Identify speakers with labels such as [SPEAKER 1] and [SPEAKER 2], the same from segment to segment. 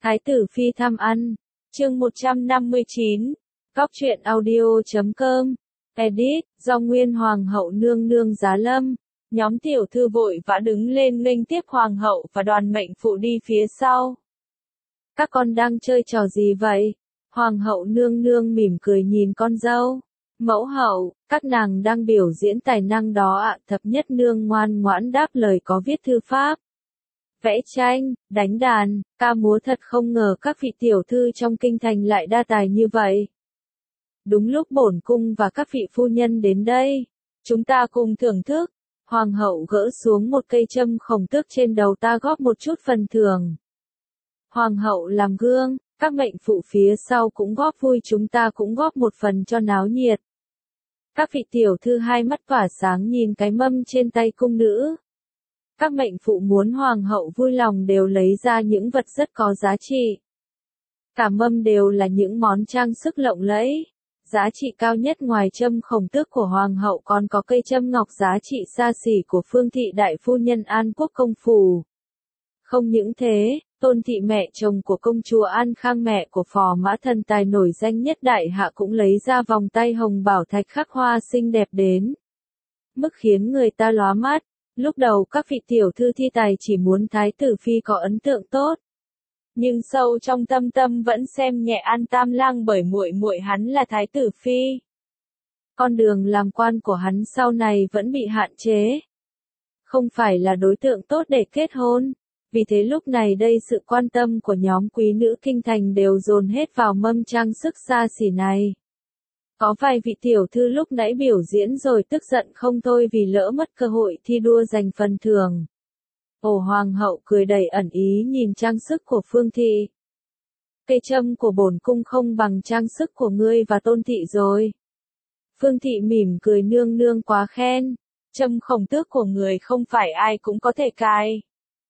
[SPEAKER 1] Thái tử phi thăm ăn. Chương 159. Góc truyện audio.com. Edit, do Nguyên Hoàng hậu nương nương giá lâm. Nhóm tiểu thư vội vã đứng lên nghênh tiếp Hoàng hậu và đoàn mệnh phụ đi phía sau. Các con đang chơi trò gì vậy? Hoàng hậu nương nương mỉm cười nhìn con dâu. Mẫu hậu, các nàng đang biểu diễn tài năng đó ạ. Thập nhất nương ngoan ngoãn đáp lời có viết thư pháp. Vẽ tranh, đánh đàn, ca múa, thật không ngờ các vị tiểu thư trong kinh thành lại đa tài như vậy. Đúng lúc bổn cung và các vị phu nhân đến đây, chúng ta cùng thưởng thức. Hoàng hậu gỡ xuống một cây châm khổng tước trên đầu ta góp một chút phần thưởng. Hoàng hậu làm gương, các mệnh phụ phía sau cũng góp vui, chúng ta cũng góp một phần cho náo nhiệt. Các vị tiểu thư hai mắt tỏa sáng nhìn cái mâm trên tay cung nữ. Các mệnh phụ muốn hoàng hậu vui lòng đều lấy ra những vật rất có giá trị. Cả mâm đều là những món trang sức lộng lẫy. Giá trị cao nhất ngoài châm khổng tước của hoàng hậu còn có cây châm ngọc giá trị xa xỉ của Phương thị đại phu nhân An Quốc công phủ. Không những thế, Tôn thị mẹ chồng của công chúa An Khang, mẹ của phò mã thần tài nổi danh nhất đại hạ, cũng lấy ra vòng tay hồng bảo thạch khắc hoa xinh đẹp đến mức khiến người ta lóa mắt. Lúc đầu các vị tiểu thư thi tài chỉ muốn thái tử phi có ấn tượng tốt, nhưng sâu trong tâm tâm vẫn xem nhẹ An Tam Lang, bởi muội muội hắn là thái tử phi. Con đường làm quan của hắn sau này vẫn bị hạn chế, không phải là đối tượng tốt để kết hôn. Vì thế lúc này đây sự quan tâm của nhóm quý nữ kinh thành đều dồn hết vào mâm trang sức xa xỉ này. Có vài vị tiểu thư lúc nãy biểu diễn rồi tức giận không thôi vì lỡ mất cơ hội thi đua giành phần thưởng. Ồ, hoàng hậu cười đầy ẩn ý nhìn trang sức của Phương thị. Cây châm của bổn cung không bằng trang sức của ngươi và Tôn thị rồi. Phương thị mỉm cười, nương nương quá khen. Châm khổng tước của người không phải ai cũng có thể cài.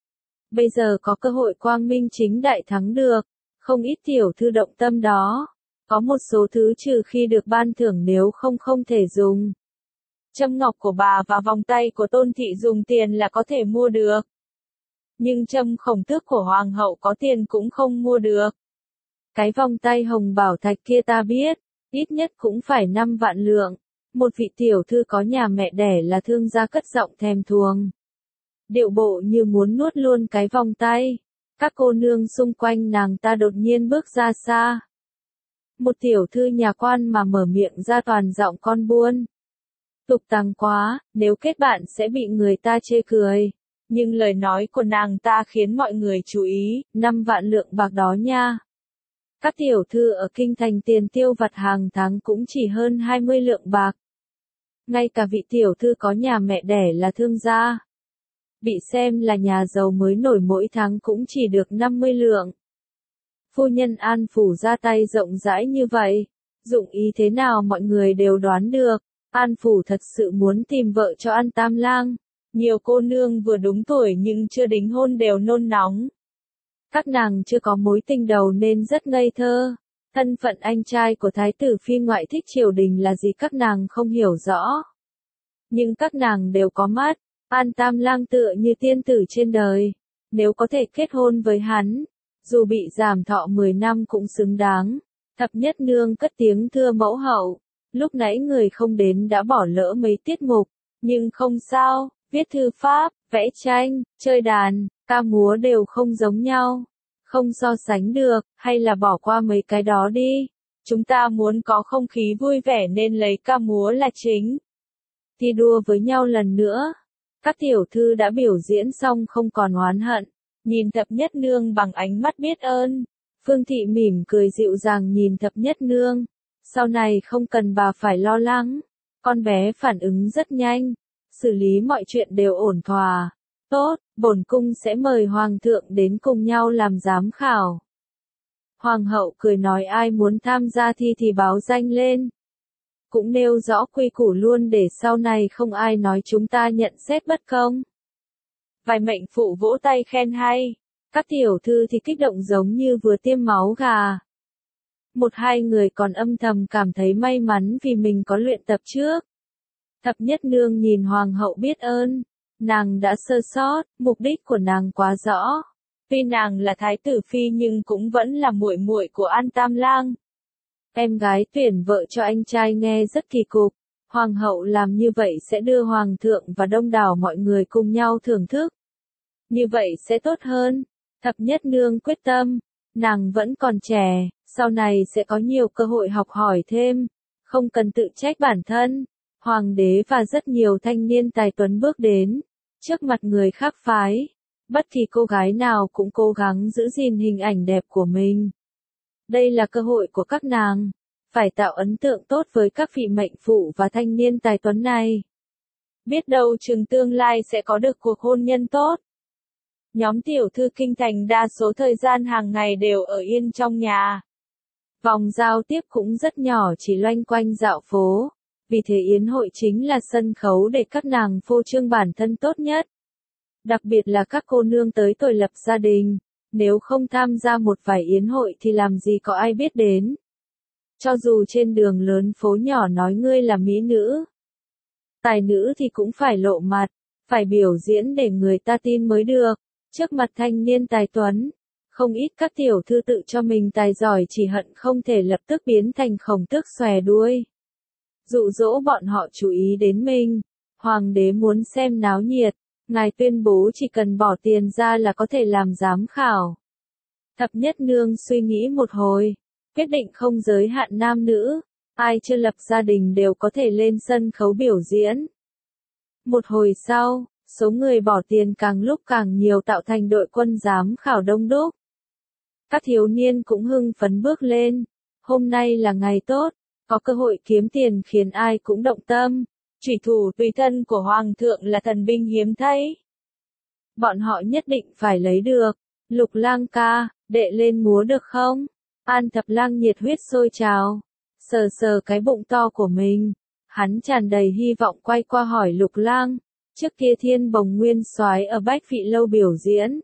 [SPEAKER 1] Bây giờ có cơ hội quang minh chính đại thắng được, không ít tiểu thư động tâm đó. Có một số thứ trừ khi được ban thưởng, nếu không thể dùng. Châm ngọc của bà và vòng tay của Tôn thị dùng tiền là có thể mua được. Nhưng châm khổng tước của hoàng hậu có tiền cũng không mua được. Cái vòng tay hồng bảo thạch kia ta biết, ít nhất cũng phải 5 vạn lượng. Một vị tiểu thư có nhà mẹ đẻ là thương gia cất giọng thèm thuồng. Điệu bộ như muốn nuốt luôn cái vòng tay. Các cô nương xung quanh nàng ta đột nhiên bước ra xa. Một tiểu thư nhà quan mà mở miệng ra toàn giọng con buôn. Tục tằng quá, nếu kết bạn sẽ bị người ta chê cười. Nhưng lời nói của nàng ta khiến mọi người chú ý. 5 vạn lượng bạc đó nha. Các tiểu thư ở kinh thành tiền tiêu vặt hàng tháng cũng chỉ hơn 20 lượng bạc. Ngay cả vị tiểu thư có nhà mẹ đẻ là thương gia, bị xem là nhà giàu mới nổi, mỗi tháng cũng chỉ được 50 lượng. Phu nhân An phủ ra tay rộng rãi như vậy, dụng ý thế nào mọi người đều đoán được. An phủ thật sự muốn tìm vợ cho An Tam Lang. Nhiều cô nương vừa đúng tuổi nhưng chưa đính hôn đều nôn nóng. Các nàng chưa có mối tình đầu nên rất ngây thơ. Thân phận anh trai của thái tử phi ngoại thích triều đình là gì các nàng không hiểu rõ. Nhưng các nàng đều có mắt. An Tam Lang tựa như tiên tử trên đời. Nếu có thể kết hôn với hắn, dù bị giảm thọ 10 năm cũng xứng đáng. Thập nhất nương cất tiếng thưa mẫu hậu. Lúc nãy người không đến đã bỏ lỡ mấy tiết mục. Nhưng không sao, viết thư pháp, vẽ tranh, chơi đàn, ca múa đều không giống nhau. Không so sánh được, hay là bỏ qua mấy cái đó đi. Chúng ta muốn có không khí vui vẻ nên lấy ca múa là chính. Thi đua với nhau lần nữa. Các tiểu thư đã biểu diễn xong không còn oán hận. Nhìn thập nhất nương bằng ánh mắt biết ơn. Phương thị mỉm cười dịu dàng nhìn thập nhất nương. Sau này không cần bà phải lo lắng. Con bé phản ứng rất nhanh. Xử lý mọi chuyện đều ổn thỏa. Tốt, bổn cung sẽ mời hoàng thượng đến cùng nhau làm giám khảo. Hoàng hậu cười nói ai muốn tham gia thi thì báo danh lên. Cũng nêu rõ quy củ luôn để sau này không ai nói chúng ta nhận xét bất công. Vài mệnh phụ vỗ tay khen hay. Các tiểu thư thì kích động giống như vừa tiêm máu gà. Một hai người còn âm thầm cảm thấy may mắn vì mình có luyện tập trước. Thập nhất nương nhìn hoàng hậu biết ơn. Nàng đã sơ sót, mục đích của nàng quá rõ. Tuy nàng là thái tử phi nhưng cũng vẫn là muội muội của An Tam Lang. Em gái tuyển vợ cho anh trai nghe rất kỳ cục. Hoàng hậu làm như vậy sẽ đưa hoàng thượng và đông đảo mọi người cùng nhau thưởng thức. Như vậy sẽ tốt hơn. Thập nhất nương quyết tâm. Nàng vẫn còn trẻ, sau này sẽ có nhiều cơ hội học hỏi thêm. Không cần tự trách bản thân. Hoàng đế và rất nhiều thanh niên tài tuấn bước đến. Trước mặt người khác phái. Bất kỳ cô gái nào cũng cố gắng giữ gìn hình ảnh đẹp của mình. Đây là cơ hội của các nàng. Phải tạo ấn tượng tốt với các vị mệnh phụ và thanh niên tài tuấn này. Biết đâu chừng tương lai sẽ có được cuộc hôn nhân tốt. Nhóm tiểu thư kinh thành đa số thời gian hàng ngày đều ở yên trong nhà. Vòng giao tiếp cũng rất nhỏ, chỉ loanh quanh dạo phố. Vì thế yến hội chính là sân khấu để các nàng phô trương bản thân tốt nhất. Đặc biệt là các cô nương tới tuổi lập gia đình. Nếu không tham gia một vài yến hội thì làm gì có ai biết đến. Cho dù trên đường lớn phố nhỏ nói ngươi là mỹ nữ, tài nữ thì cũng phải lộ mặt, phải biểu diễn để người ta tin mới được. Trước mặt thanh niên tài tuấn, không ít các tiểu thư tự cho mình tài giỏi chỉ hận không thể lập tức biến thành khổng tước xòe đuôi. Dụ dỗ bọn họ chú ý đến mình. Hoàng đế muốn xem náo nhiệt, ngài tuyên bố chỉ cần bỏ tiền ra là có thể làm giám khảo. Thập nhất nương suy nghĩ một hồi, quyết định không giới hạn nam nữ, ai chưa lập gia đình đều có thể lên sân khấu biểu diễn. Một hồi sau, số người bỏ tiền càng lúc càng nhiều tạo thành đội quân giám khảo đông đúc. Các thiếu niên cũng hưng phấn bước lên, hôm nay là ngày tốt, có cơ hội kiếm tiền khiến ai cũng động tâm. Chủy thủ tùy thân của hoàng thượng là thần binh hiếm thấy. Bọn họ nhất định phải lấy được. Lục Lang ca, đệ lên múa được không? An Thập Lang nhiệt huyết sôi trào, sờ sờ cái bụng to của mình. Hắn tràn đầy hy vọng quay qua hỏi Lục Lang, trước kia Thiên Bồng Nguyên Soái ở Bách Vị Lâu biểu diễn.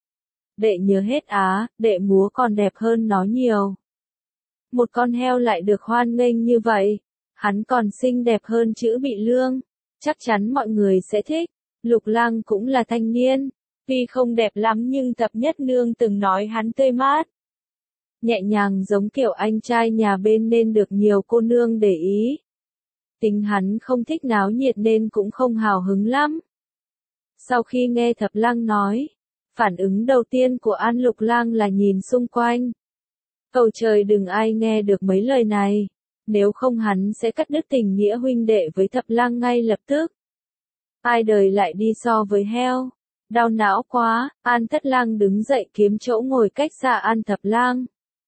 [SPEAKER 1] Đệ nhớ hết á, đệ múa còn đẹp hơn nó nhiều. Một con heo lại được hoan nghênh như vậy, hắn còn xinh đẹp hơn chữ Bị Lương, chắc chắn mọi người sẽ thích. Lục Lang cũng là thanh niên, tuy không đẹp lắm nhưng thập nhất nương từng nói hắn tươi mát. Nhẹ nhàng giống kiểu anh trai nhà bên nên được nhiều cô nương để ý. Tính hắn không thích náo nhiệt nên cũng không hào hứng lắm. Sau khi nghe Thập Lang nói, phản ứng đầu tiên của An Lục Lang là nhìn xung quanh. Cầu trời đừng ai nghe được mấy lời này, nếu không hắn sẽ cắt đứt tình nghĩa huynh đệ với Thập Lang ngay lập tức. Ai đời lại đi so với heo, đau não quá. An Thất Lang đứng dậy kiếm chỗ ngồi cách xa An Thập Lang.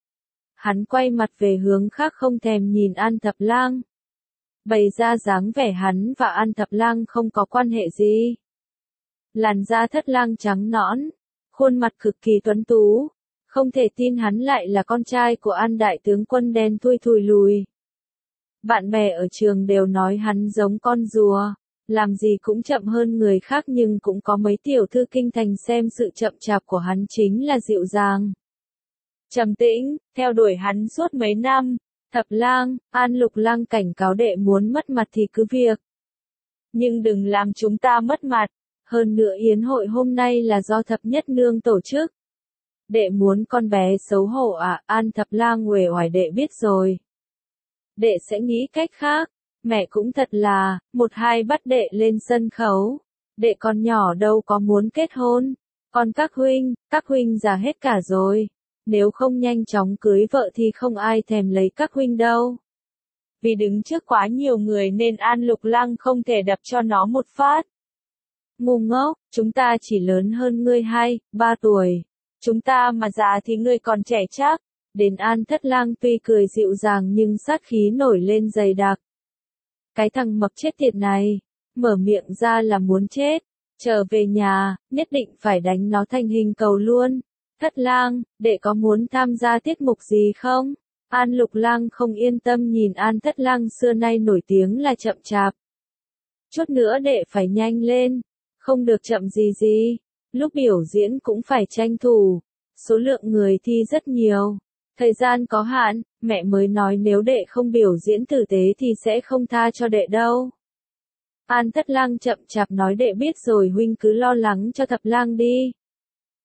[SPEAKER 1] Hắn quay mặt về hướng khác không thèm nhìn An Thập Lang. Bày ra dáng vẻ hắn và An Thập Lang không có quan hệ gì. Làn da Thất Lang trắng nõn, khuôn mặt cực kỳ tuấn tú, không thể tin hắn lại là con trai của An đại tướng quân đen thui thùi lùi. Bạn bè ở trường đều nói hắn giống con rùa, làm gì cũng chậm hơn người khác nhưng cũng có mấy tiểu thư kinh thành xem sự chậm chạp của hắn chính là dịu dàng. Trầm tĩnh, theo đuổi hắn suốt mấy năm. Thập Lang, An Lục Lang cảnh cáo đệ muốn mất mặt thì cứ việc. Nhưng đừng làm chúng ta mất mặt. Hơn nữa yến hội hôm nay là do Thập Nhất Nương tổ chức. Đệ muốn con bé xấu hổ à? An Thập Lang uể oải, đệ biết rồi. Đệ sẽ nghĩ cách khác. Mẹ cũng thật là, một hai bắt đệ lên sân khấu. Đệ còn nhỏ đâu có muốn kết hôn. Còn các huynh già hết cả rồi. Nếu không nhanh chóng cưới vợ thì không ai thèm lấy các huynh đâu. Vì đứng trước quá nhiều người nên An Lục Lang không thể đập cho nó một phát. Ngu ngốc, chúng ta chỉ lớn hơn ngươi 2-3 tuổi. Chúng ta mà già thì ngươi còn trẻ chắc. Đến An Thất Lang tuy cười dịu dàng nhưng sát khí nổi lên dày đặc. Cái thằng mập chết tiệt này, mở miệng ra là muốn chết. Trở về nhà, nhất định phải đánh nó thành hình cầu luôn. Thất Lang, đệ có muốn tham gia tiết mục gì không? An Lục Lang không yên tâm nhìn An Thất Lang xưa nay nổi tiếng là chậm chạp. Chút nữa đệ phải nhanh lên, không được chậm gì. Lúc biểu diễn cũng phải tranh thủ. Số lượng người thi rất nhiều. Thời gian có hạn, mẹ mới nói nếu đệ không biểu diễn tử tế thì sẽ không tha cho đệ đâu. An Thất Lang chậm chạp nói đệ biết rồi, huynh cứ lo lắng cho Thập Lang đi.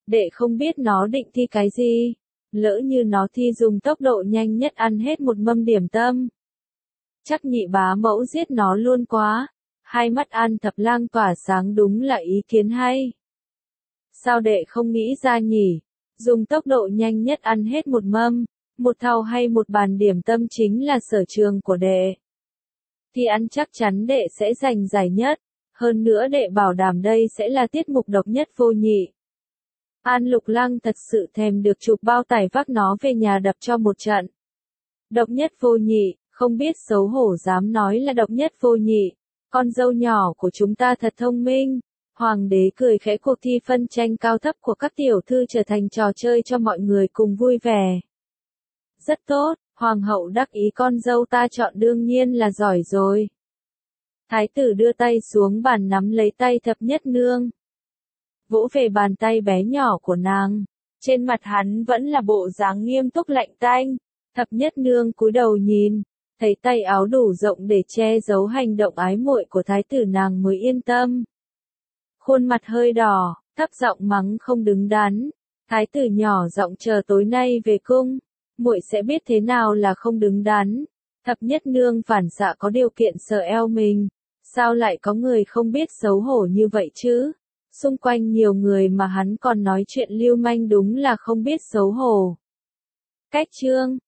[SPEAKER 1] Đệ không biết nó định thi cái gì. Lỡ như nó thi dùng tốc độ nhanh nhất ăn hết một mâm điểm tâm. Chắc nhị bá mẫu giết nó luôn quá. Hai mắt An Thập Lang tỏa sáng, đúng là ý kiến hay. Sao đệ không nghĩ ra nhỉ? Dùng tốc độ nhanh nhất ăn hết một mâm, một thau hay một bàn điểm tâm chính là sở trường của đệ. Thi ăn chắc chắn đệ sẽ giành giải nhất. Hơn nữa đệ bảo đảm đây sẽ là tiết mục độc nhất vô nhị. An Lục Lăng thật sự thèm được chụp bao tải vác nó về nhà đập cho một trận. Độc nhất vô nhị, không biết xấu hổ dám nói là độc nhất vô nhị. Con dâu nhỏ của chúng ta thật thông minh. Hoàng đế cười khẽ, cuộc thi phân tranh cao thấp của các tiểu thư trở thành trò chơi cho mọi người cùng vui vẻ. Rất tốt, hoàng hậu đắc ý, con dâu ta chọn đương nhiên là giỏi rồi. Thái tử đưa tay xuống bàn nắm lấy tay thập nhất nương. Vỗ về bàn tay bé nhỏ của nàng. Trên mặt hắn vẫn là bộ dáng nghiêm túc lạnh tanh. Thập nhất nương cúi đầu nhìn. Thấy tay áo đủ rộng để che giấu hành động ái muội của thái tử, nàng mới yên tâm. Khuôn mặt hơi đỏ, thấp giọng mắng không đứng đắn. Thái tử nhỏ giọng, chờ tối nay về cung, muội sẽ biết thế nào là không đứng đắn. Thập nhất nương phản xạ có điều kiện sờ eo mình. Sao lại có người không biết xấu hổ như vậy chứ? Xung quanh nhiều người mà hắn còn nói chuyện lưu manh, đúng là không biết xấu hổ. Cách chương